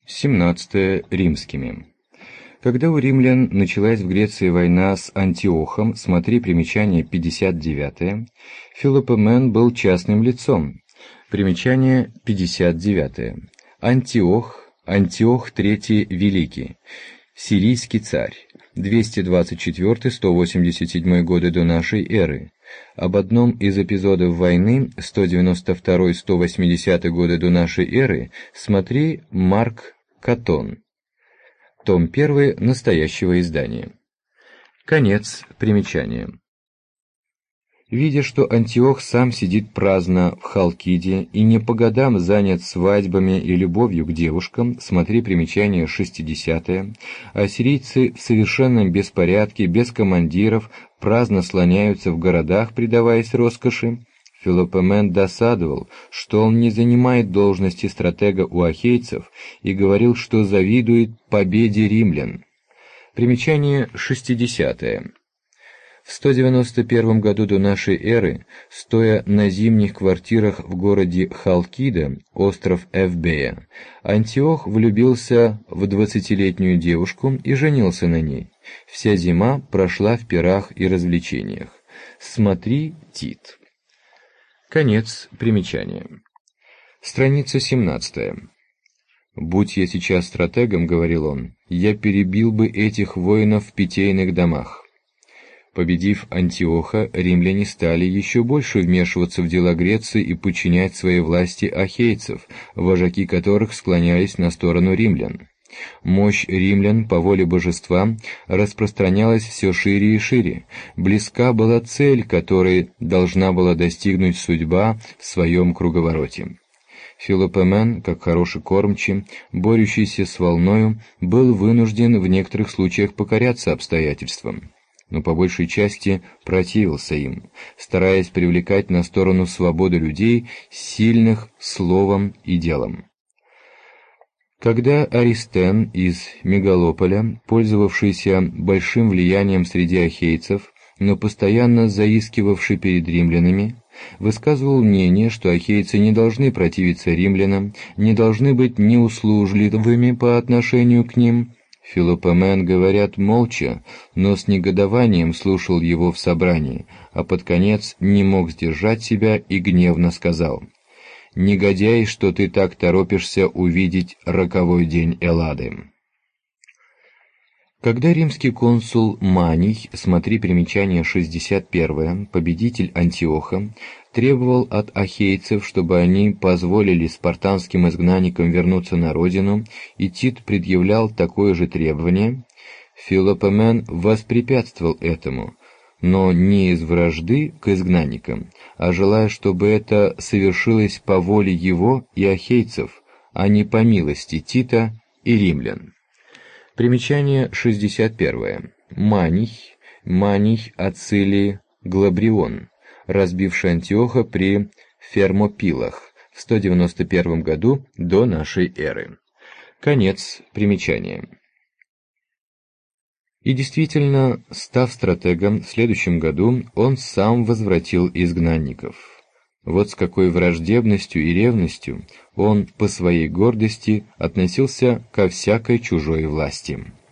17 римскими. Когда у римлян началась в Греции война с Антиохом, смотри примечание 59, Филопомен был частным лицом. Примечание 59. Антиох III Великий, сирийский царь, 224-187 годы до нашей эры. Об одном из эпизодов войны 192-180 годы до нашей эры смотри Марк Катон, том 1 настоящего издания. Конец примечания. Видя, что Антиох сам сидит праздно в Халкиде и не по годам занят свадьбами и любовью к девушкам, смотри примечание 60, а сирийцы в совершенном беспорядке, без командиров, праздно слоняются в городах, предаваясь роскоши, Филопомен досадовал, что он не занимает должности стратега у ахейцев, и говорил, что завидует победе римлян. Примечание 60. В 191 году до нашей эры, стоя на зимних квартирах в городе Халкида, остров Эвбея, Антиох влюбился в 20-летнюю девушку и женился на ней. Вся зима прошла в пирах и развлечениях. Смотри Тит. Конец примечания. Страница 17. «Будь я сейчас стратегом, — говорил он, — я перебил бы этих воинов в питейных домах». Победив Антиоха, римляне стали еще больше вмешиваться в дела Греции и подчинять своей власти ахейцев, вожаки которых склонялись на сторону римлян. Мощь римлян по воле божества распространялась все шире и шире. Близка была цель, которой должна была достигнуть судьба в своем круговороте. Филопомен, как хороший кормчий, борющийся с волною, был вынужден в некоторых случаях покоряться обстоятельствам, но по большей части противился им, стараясь привлекать на сторону свободы людей, сильных словом и делом. Когда Аристен из Мегалополя, пользовавшийся большим влиянием среди ахейцев, но постоянно заискивавший перед римлянами, высказывал мнение, что ахейцы не должны противиться римлянам, не должны быть неуслужливыми по отношению к ним, Филопомен, говорят, молча, но с негодованием слушал его в собрании, а под конец не мог сдержать себя и гневно сказал: «Негодяй, что ты так торопишься увидеть роковой день Эллады». Когда римский консул Маний, смотри примечание 61, победитель Антиоха, требовал от ахейцев, чтобы они позволили спартанским изгнанникам вернуться на родину, и Тит предъявлял такое же требование, Филопомен воспрепятствовал этому, но не из вражды к изгнанникам, а желая, чтобы это совершилось по воле его и ахейцев, а не по милости Тита и римлян. Примечание 61. Маний Ацилий Глабрион, разбивший Антиоха при Фермопилах в 191 году до нашей эры. Конец примечания. И действительно, став стратегом, в следующем году он сам возвратил изгнанников. Вот с какой враждебностью и ревностью он по своей гордости относился ко всякой чужой власти.